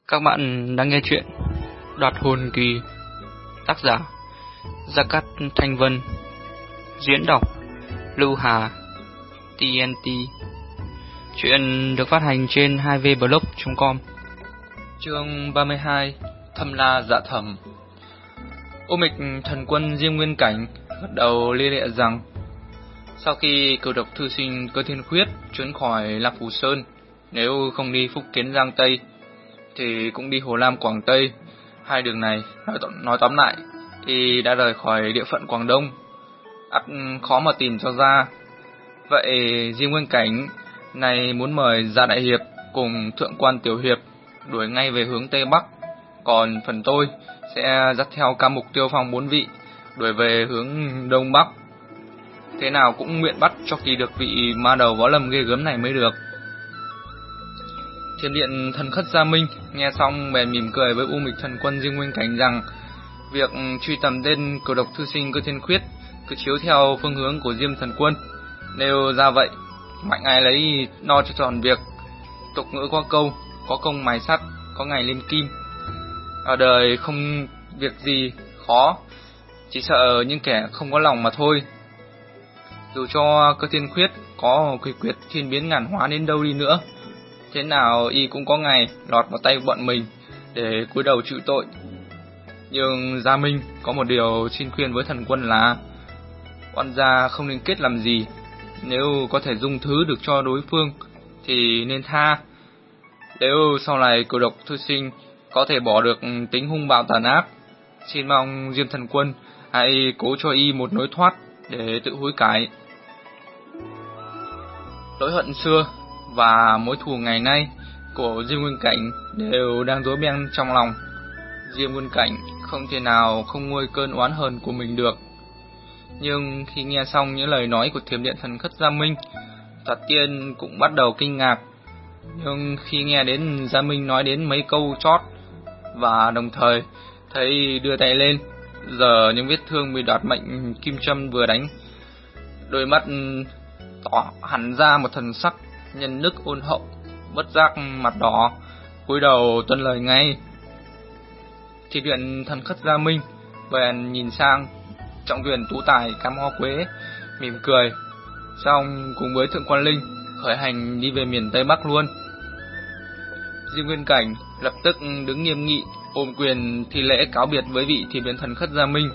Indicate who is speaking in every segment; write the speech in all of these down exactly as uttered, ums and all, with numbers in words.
Speaker 1: Các bạn đang nghe chuyện Đoạt hồn kỳ, tác giả Gia Cát Thanh Vân, diễn đọc Lưu Hà, tê en tê. Chuyện được phát hành trên hai v blog chấm com. Chương ba mươi hai, Thâm La Dạ Thẩm. Ô Mịch thần quân Diêm Nguyên Cảnh gật đầu lia lịa rằng sau khi cửu độc thư sinh Cơ Thiên Khuyết trốn khỏi Lạc Phù Sơn, nếu không đi Phúc Kiến Giang Tây thì cũng đi Hồ Lam Quảng Tây. Hai đường này nói, tóm, nói tóm lại y đã rời khỏi địa phận Quảng Đông, ắt khó mà tìm cho ra. Vậy Diêm Nguyên Cảnh này muốn mời Gia Đại Hiệp cùng Thượng Quan Tiểu Hiệp đuổi ngay về hướng Tây Bắc, còn phần tôi sẽ dắt theo Cam Mục Tiêu Phong bốn vị đuổi về hướng Đông Bắc. Thế nào cũng nguyện bắt cho kỳ được vị ma đầu võ lâm ghê gớm này mới được. Thiểm điện thần khất Gia Minh nghe xong bèn mỉm cười với U Mịch thần quân Diêm Nguyên Cảnh rằng việc truy tầm tên cửu độc thư sinh Cơ Thiên Khuyết cứ chiếu theo phương hướng của Diêm thần quân. Nếu ra vậy, mạnh ai lấy no cho tròn việc. Tục ngữ có câu, có công mài sắt, có ngày lên kim. Ở đời không việc gì khó, chỉ sợ những kẻ không có lòng mà thôi. Dù cho Cơ Thiên Khuyết có quỷ quyệt thiên biến ngàn hóa đến đâu đi nữa, thế nào y cũng có ngày lọt vào tay bọn mình để cúi đầu chịu tội. Nhưng Gia Minh có một điều xin khuyên với thần quân là oan gia không nên kết làm gì. Nếu có thể dung thứ được cho đối phương thì nên tha. Nếu sau này cửu độc thư sinh có thể bỏ được tính hung bạo tàn ác, xin mong Diêm thần quân hãy cố cho y một lối thoát để tự hối cải. Lỗi hận xưa và mối thù ngày nay của Diêm Nguyên Cảnh đều đang rối beng trong lòng. Diêm Nguyên Cảnh không thể nào không nguôi cơn oán hờn của mình được. Nhưng khi nghe xong những lời nói của Thiểm điện thần khất Gia Minh, Thoạt Tiên cũng bắt đầu kinh ngạc. Nhưng khi nghe đến Gia Minh nói đến mấy câu chót và đồng thời thấy đưa tay lên giờ những vết thương bị đoạt mệnh kim châm vừa đánh, đôi mắt tỏ hẳn ra một thần sắc nhân nức ôn hậu, bất giác mặt đỏ, cúi đầu tuân lời ngay. Thiểm điện thần khất Gia Minh bèn nhìn sang Trọng Thuyền Tú Tài Cam Hoa Quế, mỉm cười, xong cùng với Thượng Quan Linh khởi hành đi về miền Tây Bắc luôn. Diêm Nguyên Cảnh lập tức đứng nghiêm nghị, ôm quyền thi lễ cáo biệt với vị Thiểm điện thần khất Gia Minh,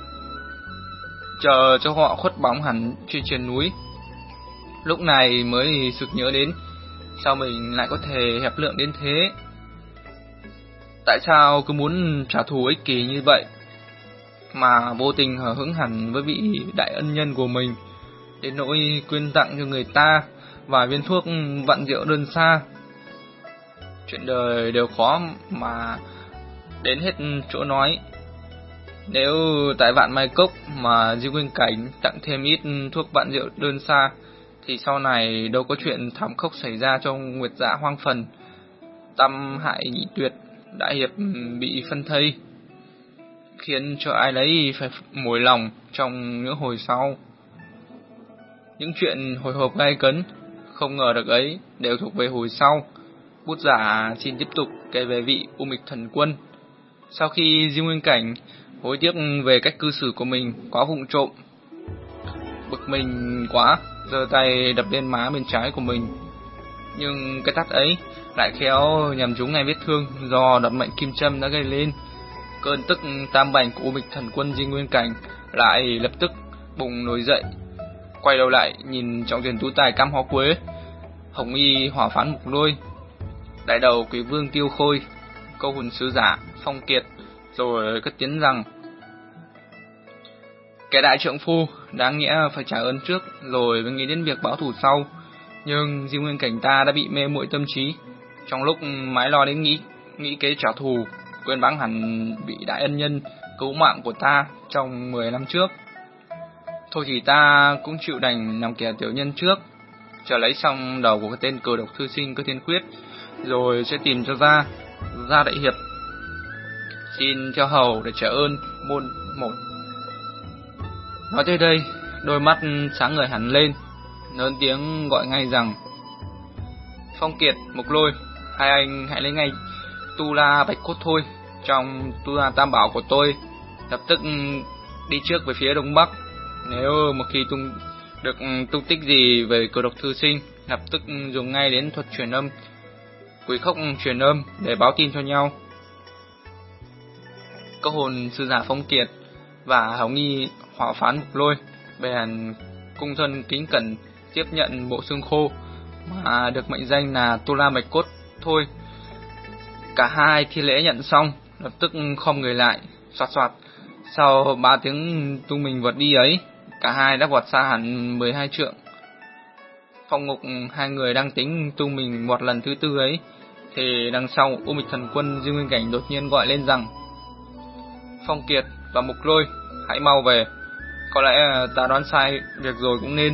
Speaker 1: chờ cho họ khuất bóng hẳn trên trên núi. Lúc này mới sực nhớ đến sao mình lại có thể hẹp lượng đến thế. Tại sao cứ muốn trả thù ích kỷ như vậy mà vô tình hở hững hẳn với vị đại ân nhân của mình, đến nỗi quyên tặng cho người ta vài viên thuốc vạn diệu đơn xa. Chuyện đời đều khó mà đến hết chỗ nói. Nếu tại Vạn Mai Cốc mà Diêm Nguyên Cảnh tặng thêm ít thuốc vạn diệu đơn xa thì sau này đâu có chuyện thảm khốc xảy ra trong Nguyệt Dạ Hoang Phần, Tam hại nhị tuyệt, đại hiệp bị phân thây, khiến cho ai đấy phải mối lòng trong những hồi sau. Những chuyện hồi hộp gay cấn không ngờ được ấy đều thuộc về hồi sau. Bút giả xin tiếp tục kể về vị U Mịch thần quân. Sau khi Diêm Nguyên Cảnh hối tiếc về cách cư xử của mình quá vụng trộm, bực mình quá, giơ tay đập lên má bên trái của mình. Nhưng cái tát ấy lại khéo nhằm trúng ngay vết thương do đoạt mệnh kim châm đã gây lên. Cơn tức tam bành của U Mịch thần quân Diêm Nguyên Cảnh lại lập tức bùng nổi dậy. Quay đầu lại nhìn Trọng Thuyền Tú Tài Cam Hoa Quế, Hồng Y Hỏa Phán Mục Lôi, đại đầu Quỷ Vương Tiêu Khôi, Câu Hồn Sứ Giả Phong Kiệt, rồi cất tiếng rằng kẻ đại trượng phu đáng nghĩa phải trả ơn trước rồi mới nghĩ đến việc báo thù sau. Nhưng Diêm Nguyên Cảnh ta đã bị mê muội tâm trí, trong lúc mãi lo đến nghĩ nghĩ kế trả thù, quên bẵng hẳn bị đại ân nhân cứu mạng của ta trong mười năm trước. Thôi thì ta cũng chịu đành làm kẻ tiểu nhân trước, chờ lấy xong đầu của cái tên cửu độc thư sinh Cơ Thiên Khuyết, rồi sẽ tìm cho ra Gia Đại Hiệp, xin theo hầu để trả ơn môn một. Nói tới đây, đôi mắt sáng ngời hẳn lên, lớn tiếng gọi ngay rằng Phong Kiệt, Mục Lôi, hai anh hãy lấy ngay Tu La Bạch Cốt thôi, trong Tu La Tam Bảo của tôi, lập tức đi trước về phía đông bắc. Nếu một khi tung được tung tích gì về cờ độc thư sinh, lập tức dùng ngay đến thuật truyền âm, quỷ khốc truyền âm để báo tin cho nhau. Có hồn sư giả Phong Kiệt và Hảo Nghi Hỏa Phán Mục Lôi bèn cung thân kính cẩn tiếp nhận bộ xương khô mà được mệnh danh là Tu La Bạch Cốt thôi. Cả hai thi lễ nhận xong, lập tức khom người lại, xoạt xoạt. Sau ba tiếng tung mình vọt đi ấy, cả hai đã vọt xa hẳn mười hai trượng. Phong ngục hai người đang tính tung mình một lần thứ tư ấy, thì đằng sau U Mịch Thần Quân Diêm Nguyên Cảnh đột nhiên gọi lên rằng: Phong Kiệt và Mục Lôi, hãy mau về, có lẽ ta đoán sai việc rồi cũng nên.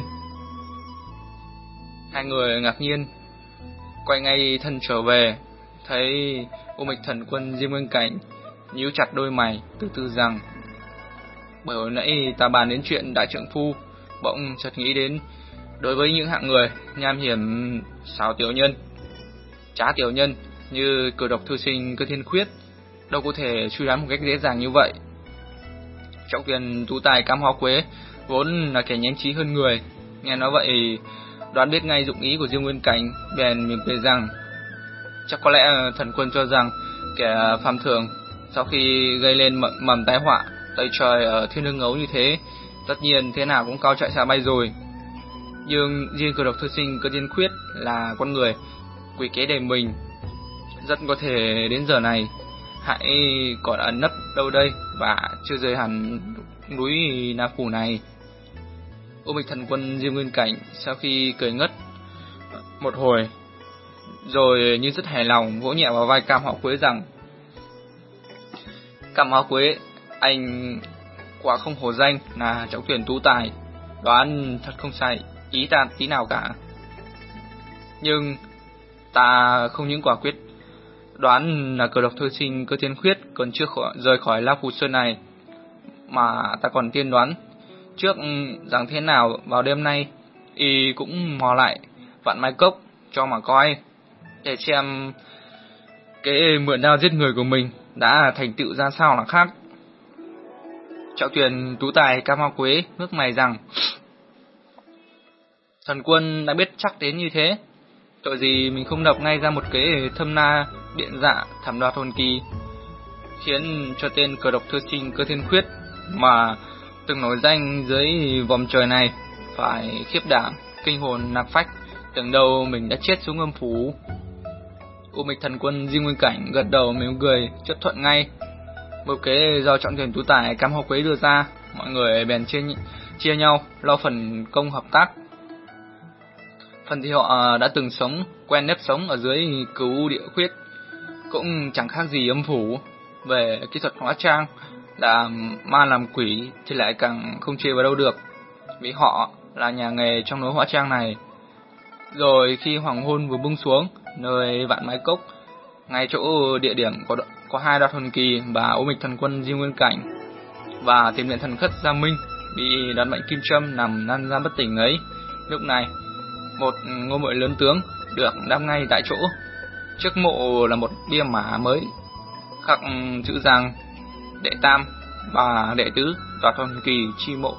Speaker 1: Hai người ngạc nhiên, quay ngay thân trở về, thấy U Mịch Thần Quân Diêm Nguyên Cảnh nhíu chặt đôi mày, từ từ rằng: bởi hồi nãy ta bàn đến chuyện đại trượng phu, bỗng chợt nghĩ đến, đối với những hạng người nham hiểm xảo tiểu nhân, trá tiểu nhân như cử độc thư sinh Cơ Thiên Khuyết, đâu có thể truy đoán một cách dễ dàng như vậy. Trọng Tuyền tú tài Cam Hoa Quế vốn là kẻ nhanh trí hơn người, nghe nói vậy đoán biết ngay dụng ý của Diêm Nguyên Cảnh, bèn mỉm cười rằng: chắc có lẽ thần quân cho rằng kẻ phàm thường sau khi gây lên mầm, mầm tai họa tây trời ở thiên hương ấu như thế, tất nhiên thế nào cũng cao chạy xa bay rồi. Nhưng riêng cử độc thư sinh Cơ Thiên Khuyết là con người quỷ kế đầy mình, rất có thể đến giờ này hãy còn ẩn nấp đâu đây và chưa rời hẳn núi Na Phủ này. U Mịch Thần Quân Diêm Nguyên Cảnh sau khi cười ngất một hồi, rồi như rất hài lòng vỗ nhẹ vào vai Cam Hạo Quế rằng: Cam Hạo Quế, anh quả không hổ danh là trọng tuyển tú tài, đoán thật không sai ý ta tí nào cả. Nhưng ta không những quả quyết đoán là cờ độc thư sinh Cơ Thiên Khuyết còn chưa khỏi, rời khỏi La Phù Sơn này, mà ta còn tiên đoán trước rằng thế nào vào đêm nay y cũng mò lại Vạn Mai Cốc cho mà coi, để xem cái mượn đao giết người của mình đã thành tựu ra sao là khác. Trọng Tuyền tú tài Cam Hoa Quế ngước mày rằng: thần quân đã biết chắc đến như thế, tội gì mình không đập ngay ra một kế thâm na điện dạ thảm đoạt hồn kỳ, khiến cho tên cờ độc thư sinh Cơ Thiên Khuyết mà từng nổi danh dưới vòng trời này phải khiếp đảm kinh hồn nạc phách, tưởng đâu mình đã chết xuống âm phủ. U Mịch Thần Quân Diêm Nguyên Cảnh gật đầu mỉm cười chấp thuận ngay. Một kế do Trọng Tuyển tú tài Cam Hoa Quế đưa ra, mọi người bèn chia chia nhau lo phần công hợp tác. Phần thì họ đã từng sống quen nếp sống ở dưới Cửu Địa Khuyết, cũng chẳng khác gì âm phủ. Về kỹ thuật hóa trang làm ma làm quỷ thì lại càng không chê vào đâu được, vì họ là nhà nghề trong núi hóa trang này. Rồi khi hoàng hôn vừa buông xuống nơi Vạn Mai Cốc, ngay chỗ địa điểm có có hai đoạt hồn kỳ và U Mịch Thần Quân Diêm Nguyên Cảnh và Tiềm Điện Thần Khất Gia Minh bị đoán mệnh kim châm nằm lăn ra bất tỉnh ấy, lúc này một ngôi mộ lớn tướng được đắp ngay tại chỗ. Trước mộ là một bia mã mới khắc chữ rằng đệ tam và đệ tứ đoạt hồn kỳ chi mộ.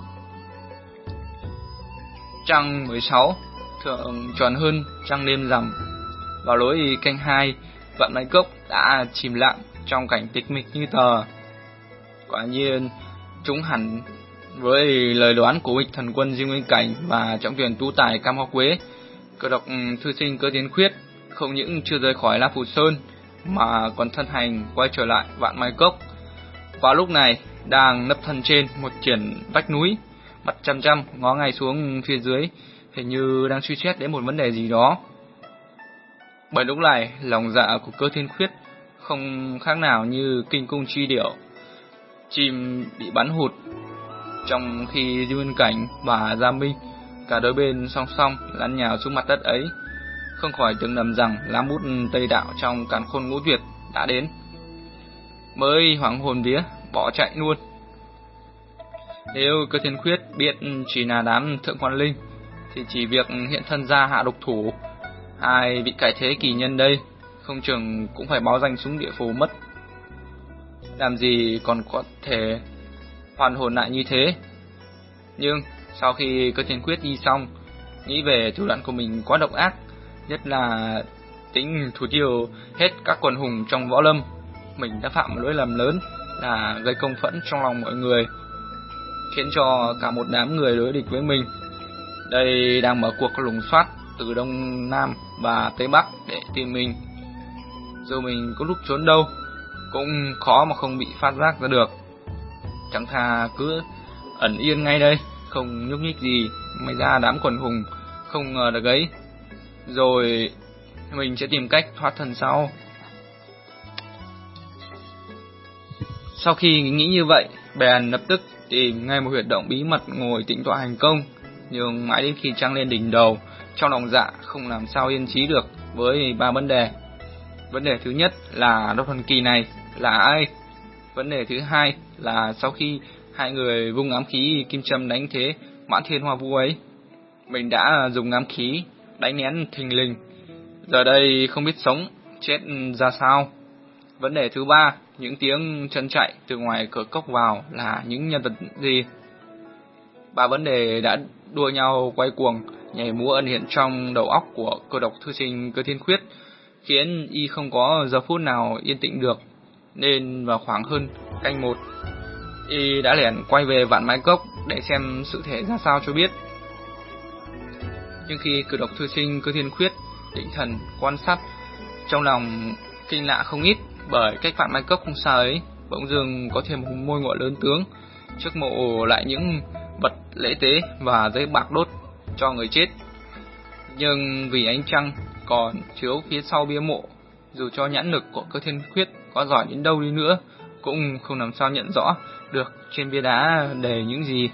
Speaker 1: Trăng mười sáu thường tròn hơn trăng đêm rằm. Vào lối canh hai, Vạn Mai Cốc đã chìm lặng trong cảnh tịch mịch như tờ. Quả nhiên chúng hẳn với lời đoán của Mịch Thần Quân Diêm Nguyên Cảnh và Trọng Tuyển tú tài Cam Hoa Quế. Cờ độc thư sinh Cơ Thiên Khuyết không những chưa rời khỏi La Phù Sơn mà còn thân hành quay trở lại Vạn Mai Cốc. Vào lúc này đang nấp thân trên một triển vách núi, mặt chăm chăm ngó ngay xuống phía dưới, hình như đang suy xét đến một vấn đề gì đó. Bởi lúc này lòng dạ của Cơ Thiên Khuyết không khác nào như kinh cung chi điểu, chim bị bắn hụt, trong khi Diêm Nguyên Cảnh và Gia Minh cả đôi bên song song lăn nhào xuống mặt đất ấy, không khỏi tưởng lầm rằng lá bút Tây Đạo trong Càn Khôn Ngũ Tuyệt đã đến, mới hoảng hồn vía bỏ chạy luôn. Nếu Cơ Thiên Khuyết biết chỉ là đám thượng quan linh thì chỉ việc hiện thân ra hạ độc thủ, ai bị cải thế kỳ nhân đây không chừng cũng phải báo danh xuống địa phủ mất. Làm gì còn có thể hoàn hồn lại như thế. Nhưng sau khi Cơ Thiên Quyết đi xong, nghĩ về thủ đoạn của mình quá độc ác, nhất là tính thủ tiêu hết các quần hùng trong võ lâm, mình đã phạm một lỗi lầm lớn là gây công phẫn trong lòng mọi người, khiến cho cả một đám người đối địch với mình. Đây đang mở cuộc lùng soát từ Đông Nam và Tây Bắc để tìm mình. Dù mình có lúc trốn đâu, cũng khó mà không bị phát giác ra được. Chẳng thà cứ ẩn yên ngay đây, không nhúc nhích gì, may ra đám quần hùng không ngờ được ấy. Rồi mình sẽ tìm cách thoát thân sau. Sau khi nghĩ như vậy, bèn lập tức tìm ngay một huyệt động bí mật ngồi tĩnh tọa hành công. Nhưng mãi đến khi trăng lên đỉnh đầu, trong lòng dạ không làm sao yên trí được với ba vấn đề. Vấn đề thứ nhất là Độc Thần Kỳ này là ai? Vấn đề thứ hai là sau khi hai người vung ám khí kim châm đánh thế Mãn Thiên Hoa Vũ ấy, mình đã dùng ám khí đánh nén thình lình, giờ đây không biết sống chết ra sao. Vấn đề thứ ba, những tiếng chân chạy từ ngoài cửa cốc vào là những nhân vật gì? Ba vấn đề đã đua nhau quay cuồng, nhảy múa ẩn hiện trong đầu óc của Cơ Độc thư sinh Cơ Thiên Khuyết, khiến y không có giờ phút nào yên tĩnh được. Nên vào khoảng hơn canh một, y đã lẻn quay về Vạn Mai Cốc để xem sự thể ra sao cho biết. Nhưng khi Cơ Độc thư sinh Cơ Thiên Khuyết định thần quan sát, trong lòng kinh lạ không ít, bởi cách Vạn Mai Cốc không xa ấy bỗng dưng có thêm một ngôi mộ lớn tướng, trước mộ lại những vật lễ tế và giấy bạc đốt cho người chết. Nhưng vì ánh trăng còn chiếu phía sau bia mộ, dù cho nhãn lực của Cơ Thiên Khuyết có giỏi đến đâu đi nữa, cũng không làm sao nhận rõ được trên bia đá đề những gì.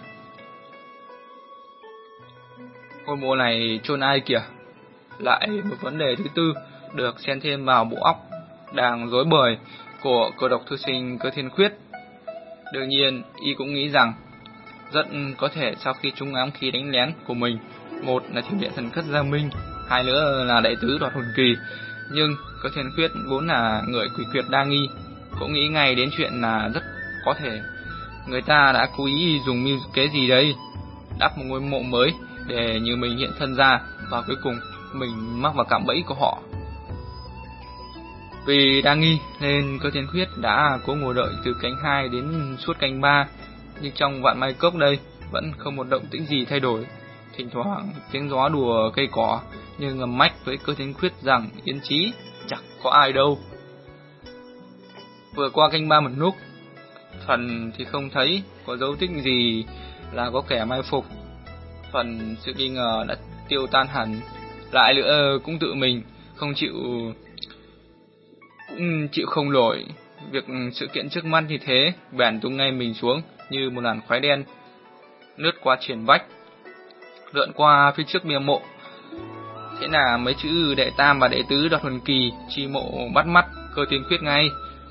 Speaker 1: Ngôi mộ này chôn ai kìa? Lại một vấn đề thứ tư được xen thêm vào bộ óc đang rối bời của Cơ Độc thư sinh Cơ Thiên Khuyết. Đương nhiên, y cũng nghĩ rằng rất có thể sau khi trúng ám khí đánh lén của mình, một là Thiểm Điện Thần Cất Gia Minh, hai nữa là đệ tứ Đoạt Hồn Kỳ. Nhưng Cơ Thiên Khuyết vốn là người quỷ quyệt đa nghi, cũng nghĩ ngay đến chuyện là rất có thể người ta đã cố ý dùng mưu kế gì đấy, đắp một ngôi mộ mới để như mình hiện thân ra, và cuối cùng mình mắc vào cạm bẫy của họ. Vì đa nghi nên Cơ Thiên Khuyết đã cố ngồi đợi từ canh hai đến suốt canh ba, nhưng trong Vạn Mai Cốc đây vẫn không một động tĩnh gì thay đổi. Thỉnh thoảng tiếng gió đùa cây cỏ, nhưng ngầm mách với Cơ Thiên Khuyết rằng yên trí, chẳng có ai đâu. Vừa qua canh ba một lúc, phần thì không thấy có dấu tích gì là có kẻ mai phục, phần sự nghi ngờ đã tiêu tan hẳn. Lại nữa cũng tự mình không chịu cũng chịu không nổi việc sự kiện trước mắt như thế, bèn tung ngay mình xuống như một làn khói đen, lướt qua triển vách, lượn qua phía trước bia mộ. Thế là mấy chữ đệ tam và đệ tứ Đoạt Hồn Kỳ chi mộ bắt mắt Cơ Thiên Khuyết ngay.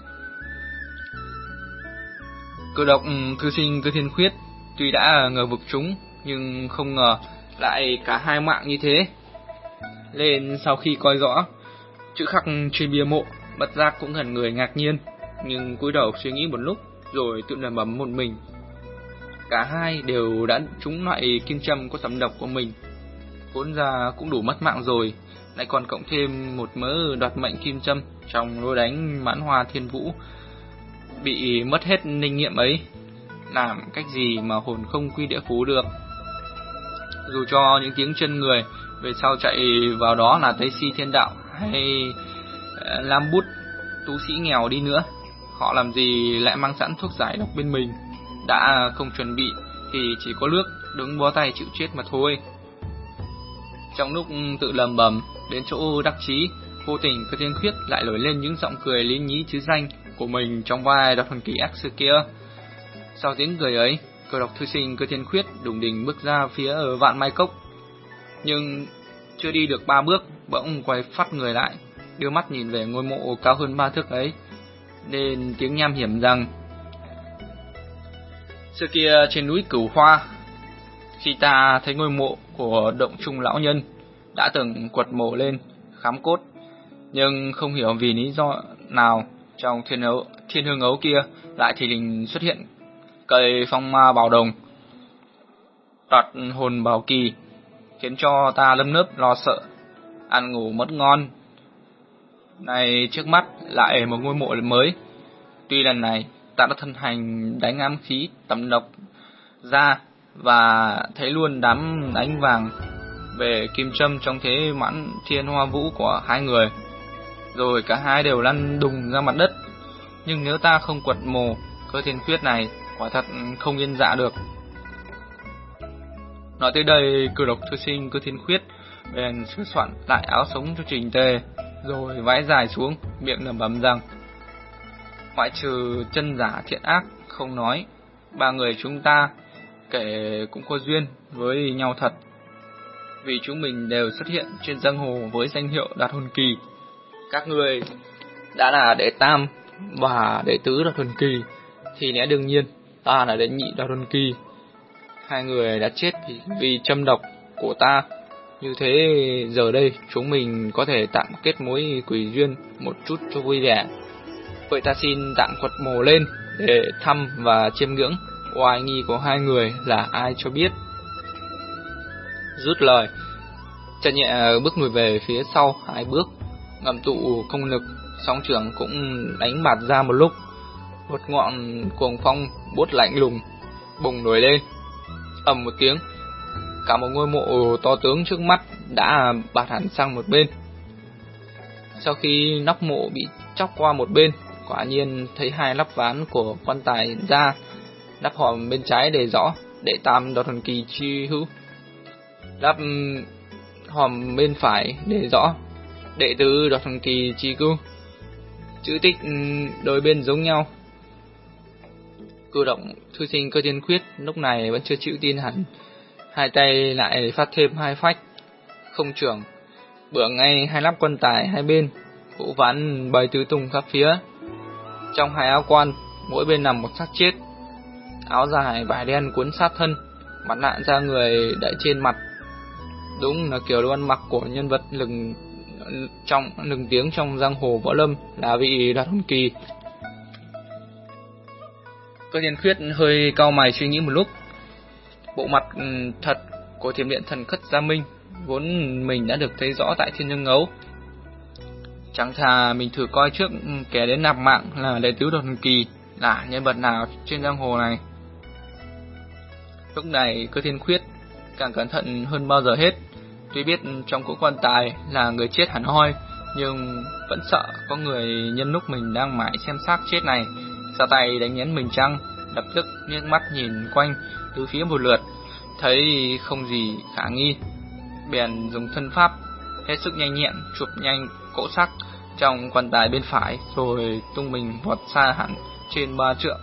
Speaker 1: Cơ Độc thư sinh Cơ Thiên Khuyết tuy đã ngờ vực chúng, nhưng không ngờ lại cả hai mạng như thế. Nên sau khi coi rõ chữ khắc trên bia mộ, bất giác cũng ngẩn người ngạc nhiên, nhưng cúi đầu suy nghĩ một lúc rồi tự lẩm bẩm một mình. Cả hai đều đã trúng loại kim châm có tầm độc của mình, vốn ra cũng đủ mất mạng rồi, lại còn cộng thêm một mớ đoạt mệnh kim châm trong lối đánh Mãn Hoa Thiên Vũ bị mất hết linh nghiệm ấy, làm cách gì mà hồn không quy địa phủ được. Dù cho những tiếng chân người về sau chạy vào đó là Tây Si Thiên Đạo hay Lam Bút tú sĩ nghèo đi nữa, họ làm gì lại mang sẵn thuốc giải độc bên mình, đã không chuẩn bị thì chỉ có nước đứng bó tay chịu chết mà thôi. Trong lúc tự lầm bầm đến chỗ đắc chí, vô tình Cơ Thiên Khuyết lại nổi lên những giọng cười lý nhí chứ danh của mình trong vai Đoạt Hồn Kỳ ác xưa kia. Sau tiếng cười ấy, Cơ Độc thư sinh Cơ Thiên Khuyết đùng đỉnh bước ra phía ở Vạn Mai Cốc, nhưng chưa đi được ba bước bỗng quay phát người lại, đưa mắt nhìn về ngôi mộ cao hơn ba thước ấy, nên tiếng nham hiểm rằng: xưa kia trên núi Cửu Hoa, khi ta thấy ngôi mộ của Động Trung lão nhân đã từng quật mộ lên khám cốt, Nhưng không hiểu vì lý do nào trong thiên ấu, thiên hương ấu kia lại thì đình xuất hiện cây phong ma bảo đồng, đoạt hồn bảo kỳ, khiến cho ta lâm nớp lo sợ, ăn ngủ mất ngon. Này trước mắt lại một ngôi mộ mới. Tuy lần này ta đã thân hành đánh ám khí tầm độc ra và thấy luôn đám ánh vàng về kim châm trong thế mãn thiên hoa vũ của hai người, rồi cả hai đều lăn đùng ra mặt đất. Nhưng nếu ta không quật mồ Cơ Thiên Khuyết này, quả thật không yên dạ được. Nói tới đây, Cử Độc thư sinh Cơ Thiên Khuyết bèn sửa soạn lại áo sống cho chỉnh tề, rồi vái dài xuống, miệng lẩm bẩm rằng: ngoại trừ chân giả thiện ác không nói, ba người chúng ta kể cũng có duyên với nhau thật, vì chúng mình đều xuất hiện trên giang hồ với danh hiệu Đoạt Hồn Kỳ. Các người đã là đệ tam và đệ tứ Đoạt Hồn Kỳ, thì lẽ đương nhiên ta là đệ nhị Đoạt Hồn Kỳ. Hai người đã chết vì, vì châm độc của ta. Như thế giờ đây chúng mình có thể tạm kết mối quỷ duyên một chút cho vui vẻ. Vậy ta xin tạm quật mồ lên để thăm và chiêm ngưỡng oai nghi của hai người là ai cho biết. Rút lời, Trần Nhẹ bước lùi về phía sau hai bước, ngầm tụ công lực, song trưởng cũng đánh bạt ra một lúc. Một ngọn cuồng phong bút lạnh lùng bùng nổi lên, ầm một tiếng, cả một ngôi mộ to tướng trước mắt đã bạt hẳn sang một bên. Sau khi nóc mộ bị chóc qua một bên, quả nhiên thấy hai lắp ván của quan tài ra, lắp hòm bên trái để rõ đệ tam Đoạt Hồn Kỳ chi hữu, lắp hòm bên phải để rõ đệ tứ Đoạt Hồn Kỳ chi cưu. Chữ tích đôi bên giống nhau. Cử động thư sinh Cơ Thiên Khuyết lúc này vẫn chưa chịu tin hẳn, hai tay lại phát thêm hai phách, không trưởng bữa ngay hai lắp quan tài hai bên, vũ ván bay tứ tung khắp phía. Trong hai áo quan, mỗi bên nằm một xác chết, áo dài vải đen cuốn sát thân, mặt nạ da người đậy trên mặt, đúng là kiểu đồ ăn mặc của nhân vật lừng trong lừng tiếng trong giang hồ võ lâm, là vị Đoạt Hồn Kỳ. Cơ Thiên Khuyết hơi cau mày suy nghĩ một lúc. Bộ mặt thật của Thiểm Điện Thần Khất Gia Minh vốn mình đã được thấy rõ tại Thiên Hương Ấu, chẳng thà mình thử coi trước kẻ đến nạp mạng là đệ tứ Đoạt Hồn Kỳ là nhân vật nào trên giang hồ này. Lúc này Cơ Thiên Khuyết càng cẩn thận hơn bao giờ hết. Tuy biết trong cỗ quan tài là người chết hẳn hoi, nhưng vẫn sợ có người nhân lúc mình đang mải xem xác chết này ra tay đánh nhén mình chăng. Lập tức liếc mắt nhìn quanh tứ phía một lượt, thấy không gì khả nghi, bèn dùng thân pháp hết sức nhanh nhẹn chụp nhanh cỗ xác trong quan tài bên phải, rồi tung mình vọt xa hẳn trên ba trượng.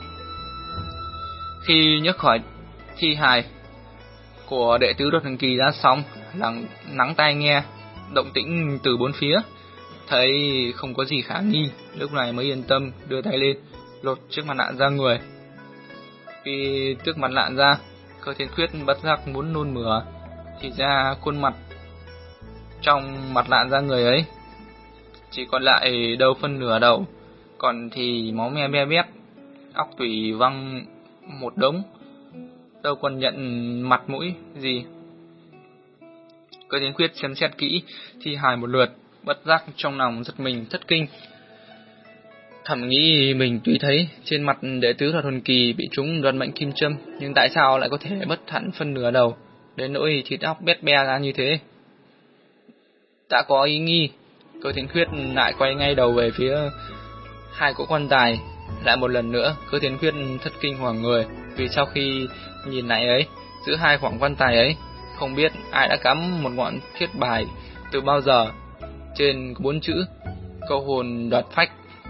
Speaker 1: Khi nhấc khỏi thi hài của đệ tứ Đoạt Hồn Kỳ ra xong, lắng nắng tai nghe động tĩnh từ bốn phía, thấy không có gì khả nghi, lúc này mới yên tâm đưa tay lên lột chiếc mặt nạ ra người. Khi tước mặt nạ ra, Cơ Thiên Khuyết bất giác muốn nôn mửa, thì ra khuôn mặt trong mặt nạ ra người ấy chỉ còn lại đâu phân nửa đầu, còn thì máu me be bét, óc tủy văng một đống, đâu còn nhận mặt mũi gì. Cơ Thiên Khuyết xem xét kỹ thi hài một lượt, bất giác trong lòng giật mình thất kinh, thầm nghĩ mình tuy thấy trên mặt đệ tứ Đoạt Hồn Kỳ bị trúng đoạt mệnh kim châm, nhưng tại sao lại có thể mất hẳn phân nửa đầu, đến nỗi thịt óc bét be ra như thế. Đã có ý nghi, Cơ Thiên Khuyết lại quay ngay đầu về phía hai cỗ quan tài. Lại một lần nữa Cơ Thiên Khuyết thất kinh hoảng người, vì sau khi nhìn lại ấy, giữa hai khoảng quan tài ấy không biết ai đã cắm một ngọn thiết bài từ bao giờ, trên bốn chữ câu hồn đoạt phách.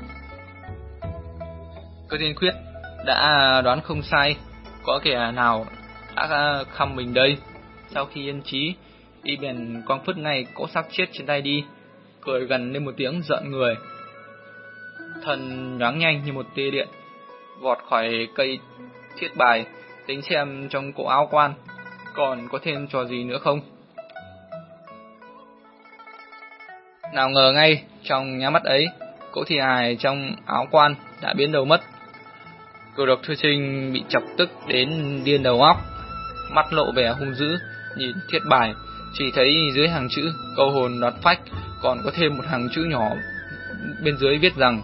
Speaker 1: Cơ Thiên Khuyết đã đoán không sai, có kẻ nào đã khăm mình đây. Sau khi yên trí, y bèn quăng phứt ngay cỗ xác chết trên tay đi, cười gần lên một tiếng giận người, thần nhoáng nhanh như một tia điện vọt khỏi cây thiết bài, tính xem trong cổ áo quan còn có thêm trò gì nữa không. Nào ngờ ngay trong nháy mắt ấy, cỗ thi hài trong áo quan đã biến đầu mất. Cửu độc thư sinh bị chọc tức đến điên đầu óc, mắt lộ vẻ hung dữ, nhìn thiết bài, chỉ thấy dưới hàng chữ câu hồn đoạt phách còn có thêm một hàng chữ nhỏ bên dưới viết rằng: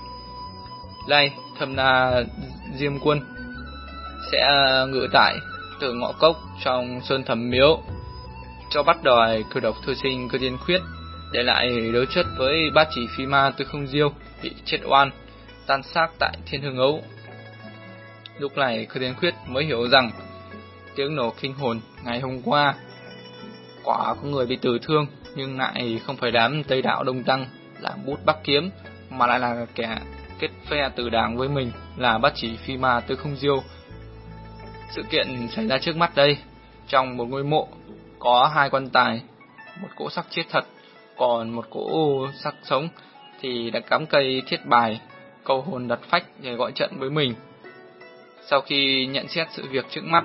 Speaker 1: Lay Thâm Na Diêm Quân sẽ ngự tại từ ngõ cốc trong sơn thẩm miếu, cho bắt đòi cửu độc thư sinh Cơ Thiên Khuyết, để lại đối chất với bát chỉ phi ma Tư Không Diêu bị chết oan, tan xác tại Thiên Hương Ấu. Lúc này Cơ Thiên Khuyết mới hiểu rằng tiếng nổ kinh hồn ngày hôm qua quả có người bị tử thương, nhưng lại không phải đám Tây Đạo Đông Tăng làm bút Bắc Kiếm, mà lại là kẻ kết phe từ đảng với mình là bát chỉ phi ma Tư Không Diêu. Sự kiện xảy ra trước mắt đây, trong một ngôi mộ có hai quan tài, một cỗ xác chết thật, còn một cỗ xác sống thì đã cắm cây thiết bài câu hồn đặt phách để gọi trận với mình. Sau khi nhận xét sự việc trước mắt,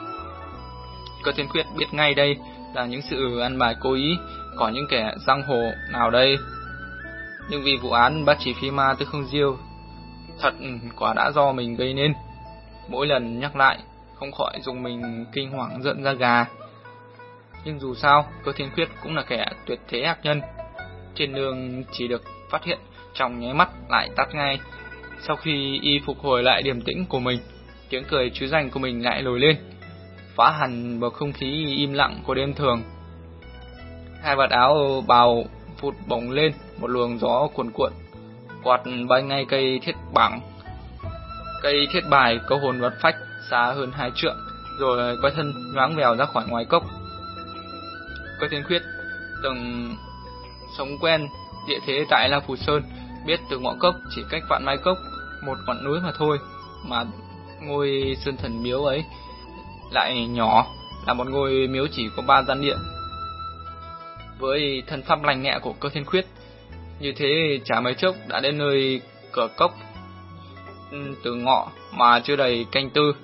Speaker 1: Cơ Thiên Khuyết biết ngay đây là những sự ăn bài cố ý của những kẻ giang hồ nào đây. Nhưng vì vụ án bát chỉ phi ma Tư Không Diêu thật quả đã do mình gây nên, mỗi lần nhắc lại không khỏi dùng mình kinh hoàng giận da gà. Nhưng dù sao, Cơ Thiên Khuyết cũng là kẻ tuyệt thế ác nhân. Trên đường chỉ được phát hiện trong nháy mắt lại tắt ngay. Sau khi y phục hồi lại điềm tĩnh của mình, tiếng cười trứ danh của mình lại nổi lên, phá hẳn bầu không khí im lặng của đêm thường. Hai vạt áo bào phụt bổng lên một luồng gió cuồn cuộn, quạt bay ngay cây thiết bảng. Cây thiết bài câu hồn đoạt phách xa hơn hai trượng, rồi quay thân nhoáng vèo ra khỏi ngoài cốc. Cơ Thiên Khuyết từng sống quen địa thế tại La Phù Sơn, biết từ ngõ cốc chỉ cách Vạn Mai Cốc một ngọn núi mà thôi, mà ngôi Sơn Thần Miếu ấy lại nhỏ, là một ngôi miếu chỉ có ba gian điện. Với thân pháp lành nhẹ của Cơ Thiên Khuyết, như thế chả mấy chốc đã đến nơi cửa cốc từ ngọ mà chưa đầy canh tư.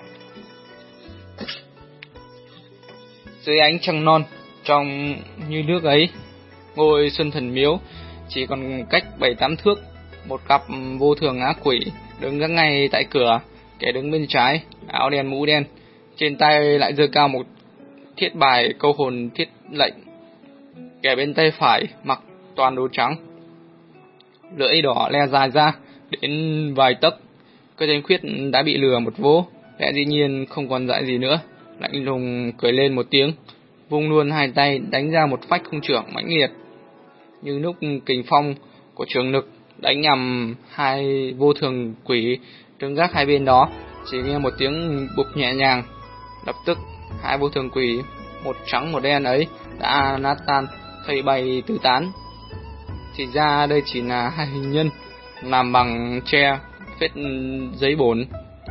Speaker 1: Dưới ánh trăng non trong như nước ấy, ngôi Xuân Thần Miếu chỉ còn cách bảy tám thước. Một cặp vô thường ác quỷ đứng gác ngay tại cửa, kẻ đứng bên trái áo đen mũ đen, trên tay lại giơ cao một thiết bài câu hồn thiết lệnh. Kẻ bên tay phải mặc toàn đồ trắng, lưỡi đỏ le dài ra đến vài tấc. Cơ Thiên Khuyết đã bị lừa một vố, lẽ dĩ nhiên không còn dại gì nữa, lạnh lùng cười lên một tiếng, vung luôn hai tay đánh ra một phách không trưởng mãnh liệt, như lúc kình phong của trường lực đánh nhằm hai vô thường quỷ đứng gác hai bên đó. Chỉ nghe một tiếng bụp nhẹ nhàng, lập tức hai vô thường quỷ một trắng một đen ấy đã nát tan, thây bay tứ tán. Thì ra đây chỉ là hai hình nhân làm bằng tre phết giấy bổn,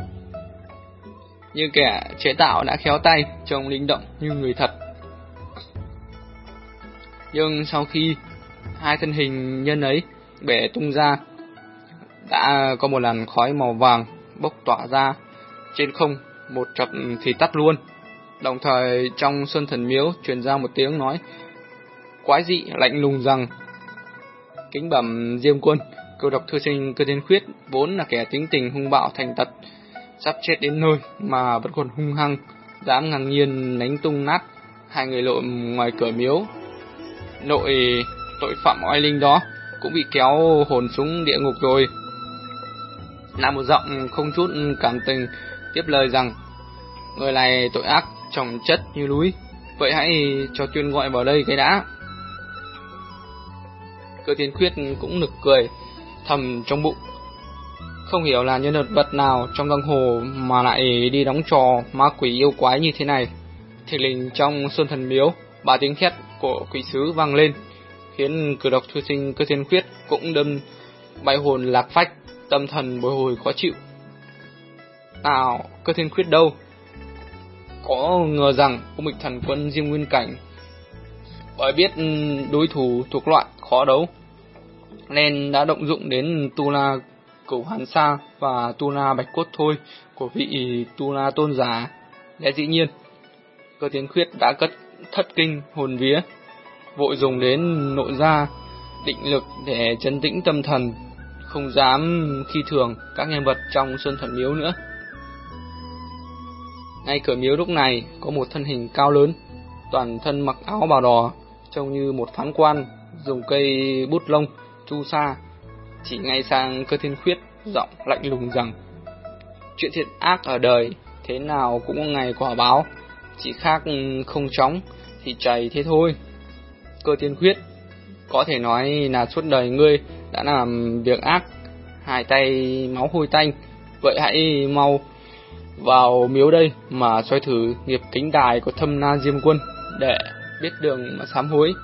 Speaker 1: như kẻ chế tạo đã khéo tay, trông linh động như người thật. Nhưng sau khi hai thân hình nhân ấy bể tung ra, đã có một làn khói màu vàng bốc tỏa ra trên không, một chập thì tắt luôn. Đồng thời trong Xuân Thần Miếu truyền ra một tiếng nói quái dị lạnh lùng rằng: Kính bẩm Diêm Quân, cửu độc thư sinh Cơ Thiên Khuyết vốn là kẻ tính tình hung bạo thành tật, sắp chết đến nơi mà vẫn còn hung hăng, dám ngang nhiên đánh tung nát hai người lộn ngoài cửa miếu. Nội tội phạm oai linh đó cũng bị kéo hồn xuống địa ngục rồi. Là một giọng không chút cảm tình tiếp lời rằng: Người này tội ác chồng chất như núi, vậy hãy cho tuyên gọi vào đây cái đã. Cơ Thiên Khuyết cũng nực cười thầm trong bụng, không hiểu là nhân vật nào trong giang hồ mà lại đi đóng trò ma quỷ yêu quái như thế này. Thình lình trong Xuân Thần Miếu, ba tiếng thét của quỷ sứ vang lên, khiến cửu độc thư sinh Cơ Thiên Khuyết cũng đâm bay hồn lạc phách, tâm thần bồi hồi khó chịu. Nào, Cơ Thiên Khuyết đâu? Có ngờ rằng ông Mịch Thần Quân Diêm Nguyên Cảnh bởi biết đối thủ thuộc loại khó đấu nên đã động dụng đến Tu La Cửu Hàn Sa và Tu La Bạch Cốt thôi của vị Tu La tôn giả. Lẽ dĩ nhiên Cơ Thiên Khuyết đã cất thất kinh hồn vía, vội dùng đến nội gia định lực để trấn tĩnh tâm thần, không dám khi thường các nhân vật trong Sơn Thần Miếu nữa. Ngay cửa miếu lúc này có một thân hình cao lớn, toàn thân mặc áo bào đỏ, trông như một phán quan, dùng cây bút lông chu sa chỉ ngay sang Cơ Thiên Khuyết, giọng lạnh lùng rằng: chuyện thiện ác ở đời thế nào cũng có ngày quả báo, chỉ khác không chóng thì chảy thế thôi. Cơ Thiên Khuyết, có thể nói là suốt đời ngươi đã làm việc ác, hai tay máu hôi tanh, vậy hãy mau vào miếu đây mà soi thử nghiệp kính đài của Thâm Na Diêm Quân để biết đường mà sám hối.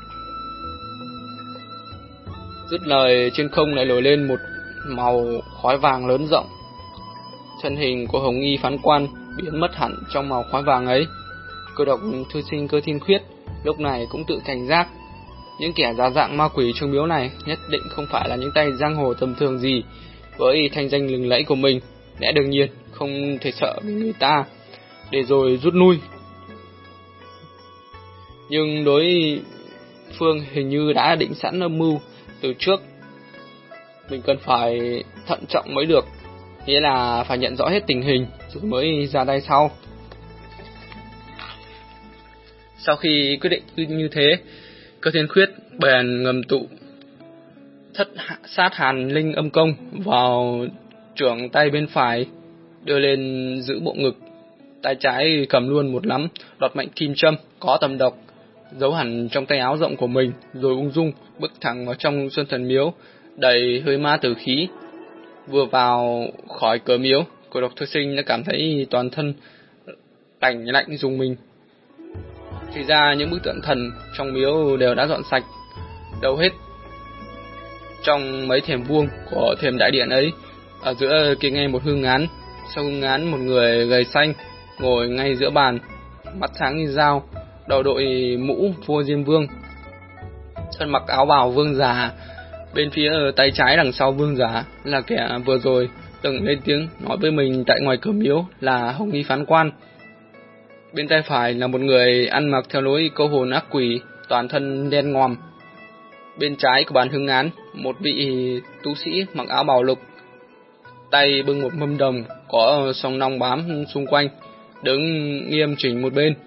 Speaker 1: Dứt lời, trên không lại nổi lên một màu khói vàng lớn rộng. Thân hình của Hồng Y phán quan biến mất hẳn trong màu khói vàng ấy. Cô độc thư sinh Cơ Thiên Khuyết lúc này cũng tự cảnh giác. Những kẻ giả dạng ma quỷ trong miếu này nhất định không phải là những tay giang hồ tầm thường gì. Với thanh danh lừng lẫy của mình, lẽ đương nhiên không thể sợ người ta, để rồi rút lui. Nhưng đối phương hình như đã định sẵn âm mưu từ trước. Mình cần phải thận trọng mới được, nghĩa là phải nhận rõ hết tình hình rồi mới ra tay sau. Sau khi quyết định như thế, Cơ Thiên Khuyết bèn ngầm tụ thất sát hàn linh âm công vào trưởng tay bên phải, đưa lên giữ bộ ngực, tay trái cầm luôn một nắm đọt mạnh kim châm có tầm độc, giấu hẳn trong tay áo rộng của mình, rồi ung dung bước thẳng vào trong Sơn Thần Miếu đầy hơi ma tử khí. Vừa vào khỏi cửa miếu, cô độc thư sinh đã cảm thấy toàn thân lạnh lạnh rùng mình. Thì ra những bức tượng thần trong miếu đều đã dọn sạch đâu hết. Trong mấy thềm vuông của thềm đại điện ấy, ở giữa kia ngay một hương án. Sau hương án, một người gầy xanh ngồi ngay giữa bàn, mắt sáng như dao, đầu đội mũ vua Diêm Vương, thân mặc áo bào vương giả. Bên phía tay trái đằng sau vương giả là kẻ vừa rồi từng lên tiếng nói với mình tại ngoài cửa miếu, là Hồng Y phán quan. Bên tay phải là một người ăn mặc theo lối câu hồn ác quỷ, toàn thân đen ngòm. Bên trái của bàn hương án, một vị tu sĩ mặc áo bào lục, tay bưng một mâm đồng có song long bám xung quanh, đứng nghiêm chỉnh một bên.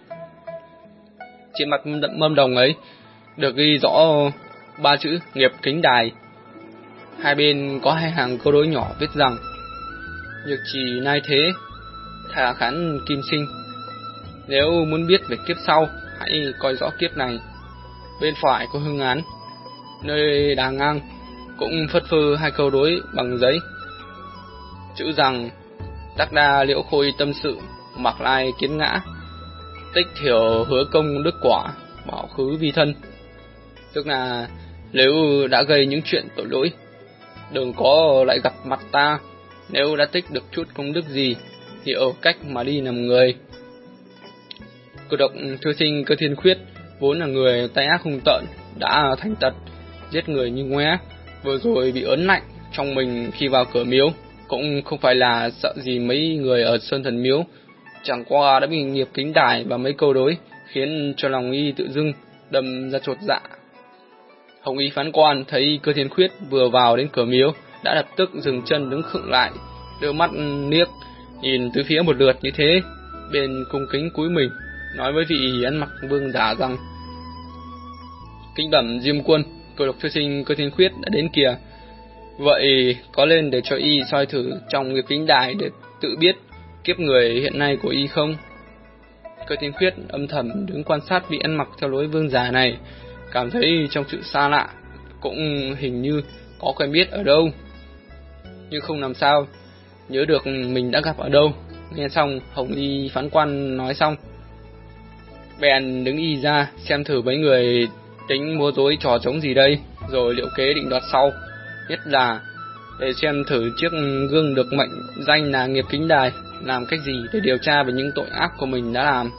Speaker 1: Trên mặt mâm đồng ấy được ghi rõ ba chữ nghiệp kính đài. Hai bên có hai hàng câu đối nhỏ viết rằng: nhược trì nai thế, thà khán kim sinh. Nếu muốn biết về kiếp sau, hãy coi rõ kiếp này. Bên phải có hương án, nơi đà ngang cũng phất phơ hai câu đối bằng giấy, chữ rằng: tác đa liễu khôi tâm sự, mặc lai kiến ngã, tích thiểu hứa công đức quả, bảo khứ vi thân. Tức là nếu đã gây những chuyện tội lỗi, đừng có lại gặp mặt ta. Nếu đã tích được chút công đức gì, thì ở cách mà đi làm người. Cô độc thư sinh Cơ Thiên Khuyết vốn là người tay ác hung tợn, đã thành tật giết người như ngoé, vừa rồi bị ớn lạnh trong mình khi vào cửa miếu, cũng không phải là sợ gì mấy người ở Sơn Thần Miếu, chẳng qua đã bị nghiệp kính đài và mấy câu đối khiến cho lòng y tự dưng đâm ra chột dạ. Hồng Y phán quan thấy Cơ Thiên Khuyết vừa vào đến cửa miếu đã lập tức dừng chân đứng khựng lại, đưa mắt liếc nhìn từ phía một lượt như thế, bên cung kính cúi mình nói với vị ăn mặc vương giả rằng: kính bẩm Diêm Quân, cô độc thư sinh Cơ Thiên Khuyết đã đến kìa. Vậy có lên để cho y soi thử trong nghiệp kính đài để tự biết kiếp người hiện nay của y không? Cơ Thiên Khuyết âm thầm đứng quan sát vị ăn mặc theo lối vương giả này, cảm thấy trong sự xa lạ, cũng hình như có quen biết ở đâu, nhưng không làm sao nhớ được mình đã gặp ở đâu. Nghe xong Hồng Y phán quan nói xong, bèn đứng y ra xem thử mấy người tính múa rối trò trống gì đây, rồi liệu kế định đoạt sau, nhất là để xem thử chiếc gương được mệnh danh là nghiệp kính đài làm cách gì để điều tra về những tội ác của mình đã làm.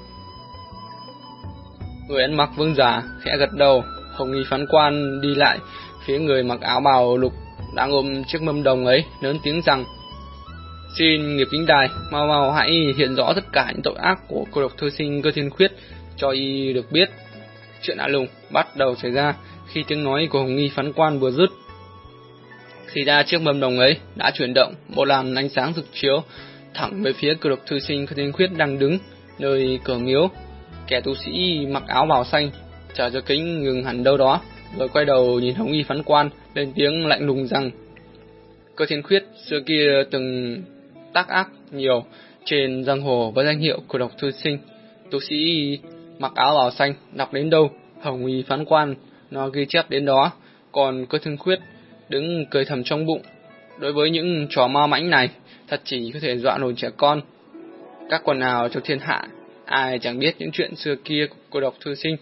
Speaker 1: Người ăn mặc vương giả khẽ gật đầu. Hồng Y phán quan đi lại phía người mặc áo bào lục đang ôm chiếc mâm đồng ấy, lớn tiếng rằng: xin nghiệp kính đài mau mau hãy hiện rõ tất cả những tội ác của cô độc thư sinh Cơ Thiên Khuyết cho y được biết. Chuyện lạ lùng bắt đầu xảy ra
Speaker 2: Khi tiếng nói của Hồng Nghi phán quan vừa dứt, thì ra chiếc mâm đồng ấy đã chuyển động, một làn ánh sáng rực chiếu thẳng về phía cử độc thư sinh Cơ Thiên Khuyết đang đứng nơi cửa miếu. Kẻ tu sĩ mặc áo bào xanh trở giờ kính ngừng hẳn đâu đó, rồi quay đầu nhìn Hồng Nghi phán quan, lên tiếng lạnh lùng rằng: Cơ Thiên Khuyết xưa kia từng tác ác nhiều trên giang hồ với danh hiệu cử độc thư sinh. Tu sĩ mặc áo bào xanh đọc đến đâu, Hồng Nghi phán quan nó ghi chép đến đó, còn Cơ Thiên Khuyết đứng cười thầm trong bụng. Đối với những trò ma mãnh này, thật chỉ có thể dọa nổi trẻ con. Các quần nào trong thiên hạ, ai chẳng biết những chuyện xưa kia của độc thư sinh.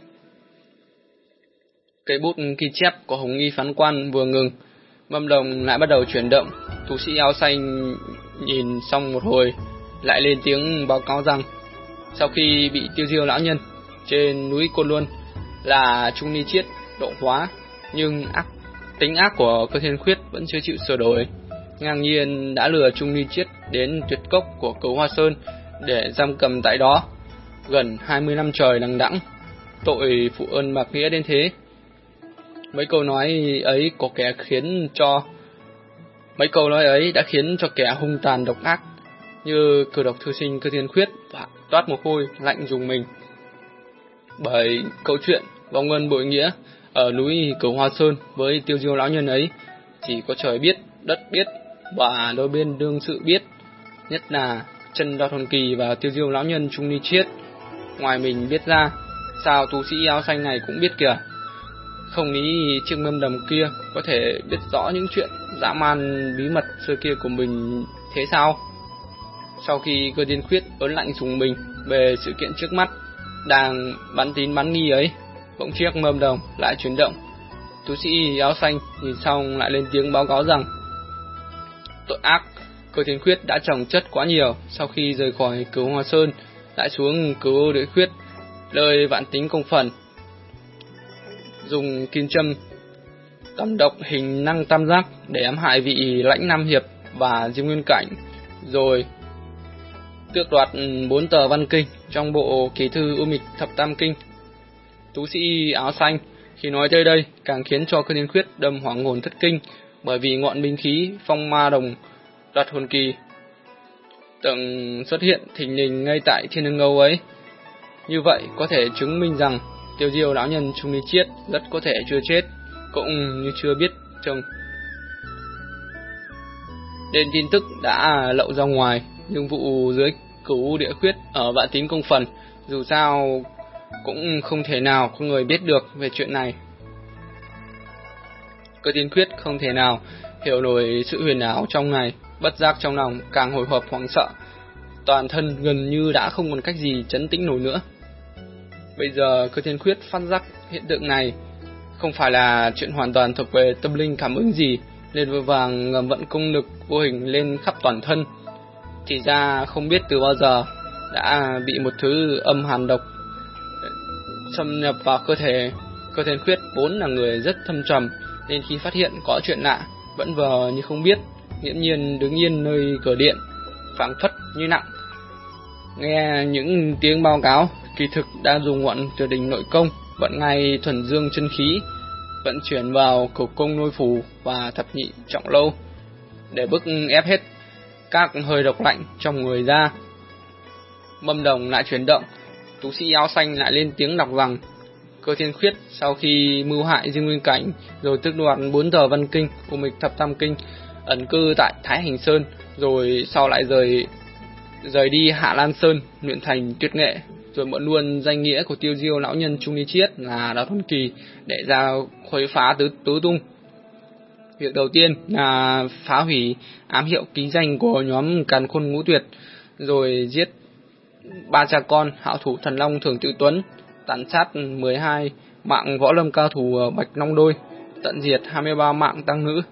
Speaker 2: Cây bút ghi chép của Hồng Nghi phán quan vừa ngừng, mâm đồng lại bắt đầu chuyển động. Tu sĩ áo xanh nhìn xong một hồi, lại lên tiếng báo cáo rằng sau khi bị Tiêu Diêu lão nhân trên núi Côn Luân là Trung Ni Chiết độ hóa, nhưng ác tính ác của Cơ Thiên Khuyết vẫn chưa chịu sửa đổi, ngang nhiên đã lừa Trung Ni Chiết đến tuyệt cốc của Cửu Hoa Sơn để giam cầm tại đó gần hai mươi năm trời đằng đẵng, tội phụ ơn bạc nghĩa đến thế. Mấy câu nói ấy có kẻ khiến cho mấy câu nói ấy đã khiến cho kẻ hung tàn độc ác như cử độc thư sinh Cơ Thiên Khuyết toát mồ hôi lạnh rùng mình. Bởi câu chuyện vong ân bội nghĩa ở núi Cửu Hoa Sơn với Tiêu Diêu lão nhân ấy, chỉ có trời biết, đất biết và đôi bên đương sự biết, nhất là Chân Đoạt Hồn Kỳ và Tiêu Diêu lão nhân Trung Ni Chiết. Ngoài mình biết ra, sao tu sĩ áo xanh này cũng biết kìa. Không nghĩ chiếc mâm đồng kia có thể biết rõ những chuyện dã man bí mật xưa kia của mình thế sao? Sau khi Cơ Thiên Khuyết ớn lạnh rùng mình về sự kiện trước mắt đang bắn tín bắn nghi ấy, bỗng chiếc mâm đồng lại chuyển động. Tu sĩ áo xanh nhìn xong lại lên tiếng báo cáo rằng tội ác Cơ Thiên Khuyết đã chồng chất quá nhiều sau khi rời khỏi Cửu Hoa Sơn, lại xuống Cửu Địa Khuyết, nơi vạn tính công phần, dùng kim châm tẩm độc hình năng tam giác để ám hại vị lãnh Nam Hiệp và Diêm Nguyên Cảnh, rồi tước đoạt bốn tờ văn kinh trong bộ kỳ thư U Mịch Thập Tam Kinh. Tu sĩ áo xanh khi nói tới đây càng khiến cho Cơ Thiên Khuyết đâm hoảng hồn thất kinh, bởi vì ngọn binh khí phong ma đồng đoạt hồn kỳ từng xuất hiện thình lình ngay tại Thiên Hương Âu ấy. Như vậy có thể chứng minh rằng Tiêu Diêu lão nhân Trung Ni Chiết rất có thể chưa chết, cũng như chưa biết chồng. Đến tin tức đã lậu ra ngoài, nhưng vụ dưới Cửu Địa Khuyết ở Vạn Tín Công Phần dù sao cũng không thể nào có người biết được về chuyện này. Cơ Thiên Khuyết không thể nào hiểu nổi sự huyền ảo trong này, bất giác trong lòng càng hồi hộp hoảng sợ, toàn thân gần như đã không còn cách gì trấn tĩnh nổi nữa. Bây giờ Cơ Thiên Khuyết phát giác hiện tượng này không phải là chuyện hoàn toàn thuộc về tâm linh cảm ứng gì, nên vội vàng ngầm vận công lực vô hình lên khắp toàn thân. Thì ra không biết từ bao giờ đã bị một thứ âm hàn độc xâm nhập vào cơ thể. Cơ Thiên Khuyết vốn là người rất thâm trầm, nên khi phát hiện có chuyện lạ vẫn vờ như không biết, nghiễm nhiên đứng yên nơi cửa điện, phảng phất như nặng nghe những tiếng báo cáo. Kỳ thực đã dùng ngọn tuyệt đỉnh nội công vận ngay thuần dương chân khí, vận chuyển vào cửu công nôi phù và thập nhị trọng lâu để bức ép hết các hơi độc lạnh trong người ra. Mâm đồng lại chuyển động, tu sĩ áo xanh lại lên tiếng đọc rằng Cơ Thiên Khuyết sau khi mưu hại Diêm Nguyên Cảnh rồi tước đoạt bốn tờ văn kinh của Mịch Thập Tam Kinh, ẩn cư tại Thái Hành Sơn, rồi sau lại rời rời đi Hạ Lan Sơn luyện thành tuyệt nghệ, rồi mượn luôn danh nghĩa của Tiêu Diêu lão nhân Trung Ni Chiết là Đoạt Hồn Kỳ để ra khuấy phá tứ tứ tung. Việc đầu tiên là phá hủy ám hiệu ký danh của nhóm Càn Khôn Ngũ Tuyệt, rồi giết ba cha con hảo thủ Thần Long Thường Tự Tuấn, tàn sát mười hai mạng võ lâm cao thủ ở Bạch Long Đôi, tận diệt hai mươi ba mạng tăng nữ.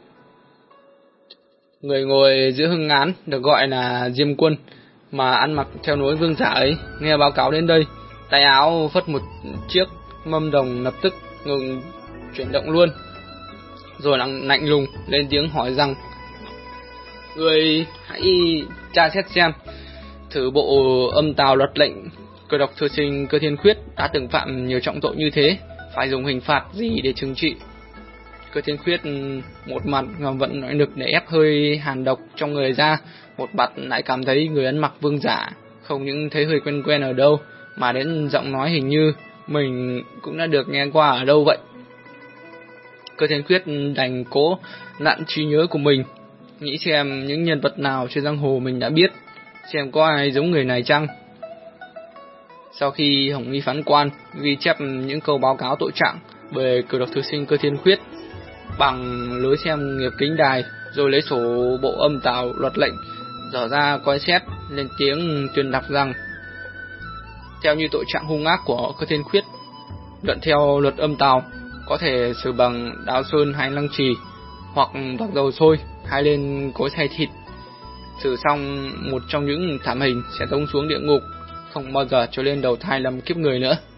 Speaker 2: Người ngồi giữa hưng án được gọi là Diêm Quân, mà ăn mặc theo lối vương giả ấy, nghe báo cáo đến đây, tay áo phất một chiếc mâm đồng lập tức ngừng chuyển động luôn, rồi lạnh lạnh lùng lên tiếng hỏi rằng: người hãy tra xét xem thử bộ âm tào luật lệnh cơ độc thư sinh Cơ Thiên Khuyết đã từng phạm nhiều trọng tội như thế, phải dùng hình phạt gì để trừng trị. Cơ Thiên Khuyết một mặt vận nội lực để ép hơi hàn độc trong người ra, một mặt lại cảm thấy người ăn mặc vương giả không những thấy hơi quen quen ở đâu, mà đến giọng nói hình như mình cũng đã được nghe qua ở đâu vậy. Cơ Thiên Khuyết đành cố nặn trí nhớ của mình, nghĩ xem những nhân vật nào trên giang hồ mình đã biết, xem có ai giống người này chăng. Sau khi Hồng Y phán quan ghi chép những câu báo cáo tội trạng về cử độc thư sinh Cơ Thiên Khuyết bằng lưới xem nghiệp kính đài, rồi lấy sổ bộ âm tào luật lệnh dở ra coi xét, lên tiếng tuyên đọc rằng theo như tội trạng hung ác của Cơ Thiên Khuyết, luận theo luật âm tào có thể xử bằng đao sơn hay lăng trì, hoặc vạc dầu sôi hay lên cối xay thịt. Xử xong một trong những thảm hình sẽ tống xuống địa ngục, không bao giờ cho lên đầu thai làm kiếp người nữa.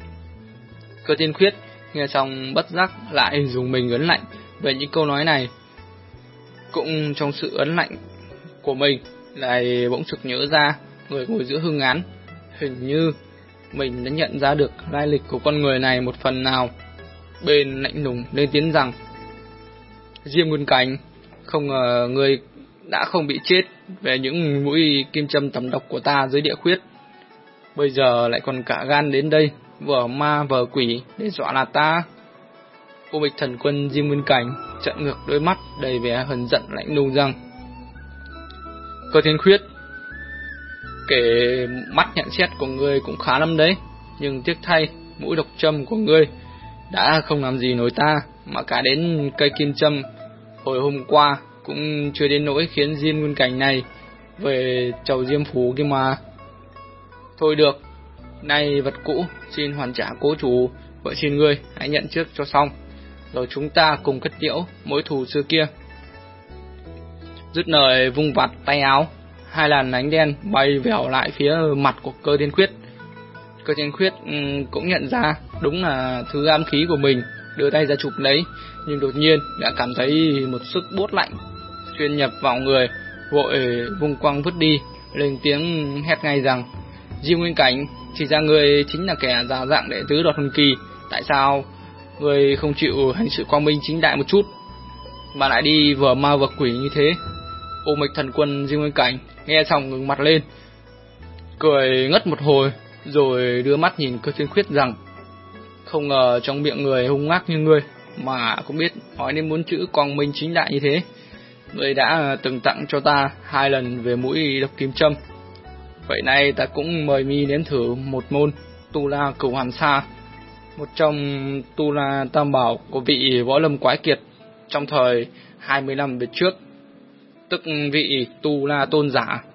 Speaker 2: Cơ Thiên Khuyết nghe xong bất giác lại dùng mình ấn lạnh về những câu nói này. Cũng trong sự ấn lạnh của mình, lại bỗng sực nhớ ra người ngồi giữa hương án. Hình như mình đã nhận ra được lai lịch của con người này một phần nào. Bên lạnh lùng lên tiếng rằng: Diêm Nguyên Cảnh, không ngờ người đã không bị chết về những mũi kim châm tầm độc của ta dưới địa khuyết, bây giờ lại còn cả gan đến đây vờ ma vờ quỷ để dọa là ta. Ô Bịch Thần Quân Diêm Nguyên Cảnh trợn ngược đôi mắt đầy vẻ hờn giận lạnh lùng rằng: Cơ Thiên Khuyết, kể mắt nhận xét của ngươi cũng khá lắm đấy, nhưng tiếc thay mũi độc châm của ngươi đã không làm gì nổi ta, mà cả đến cây kim châm hồi hôm qua cũng chưa đến nỗi khiến Diêm Nguyên Cảnh này về chầu Diêm Phủ kia mà. Thôi được, nay vật cũ xin hoàn trả cố chủ, vợ xin ngươi hãy nhận trước cho xong, rồi chúng ta cùng kết liễu mối thù xưa kia. Dứt lời vung vặt tay áo, hai làn ánh đen bay vèo lại phía mặt của Cơ Thiên Khuyết. Cơ Thiên Khuyết cũng nhận ra đúng là thứ ám khí của mình, đưa tay ra chụp lấy, nhưng đột nhiên đã cảm thấy một sức buốt lạnh xuyên nhập vào người, vội vung quăng vứt đi, lên tiếng hét ngay rằng: Diêm Nguyên Cảnh, chỉ ra người chính là kẻ giả dạng đệ tứ Đoạt Hồn Kỳ, tại sao người không chịu hành sự quang minh chính đại một chút, mà lại đi vờ ma vờ quỷ như thế? Ô Mịch Thần Quân Diêm Nguyên Cảnh nghe xong ngừng mặt lên, cười ngất một hồi, rồi đưa mắt nhìn Cơ Thiên Khuyết rằng: Không ngờ trong miệng người hung ác như ngươi mà cũng biết nói nên muốn chữ quang minh chính đại như thế. Ngươi đã từng tặng cho ta hai lần về mũi độc kim châm, vậy nay ta cũng mời mi nếm thử một môn Tu La Cửu Hàn Sa, một trong Tu La Tam Bảo của vị võ lâm quái kiệt trong thời hai mươi năm về trước, tức vị Tu La tôn giả.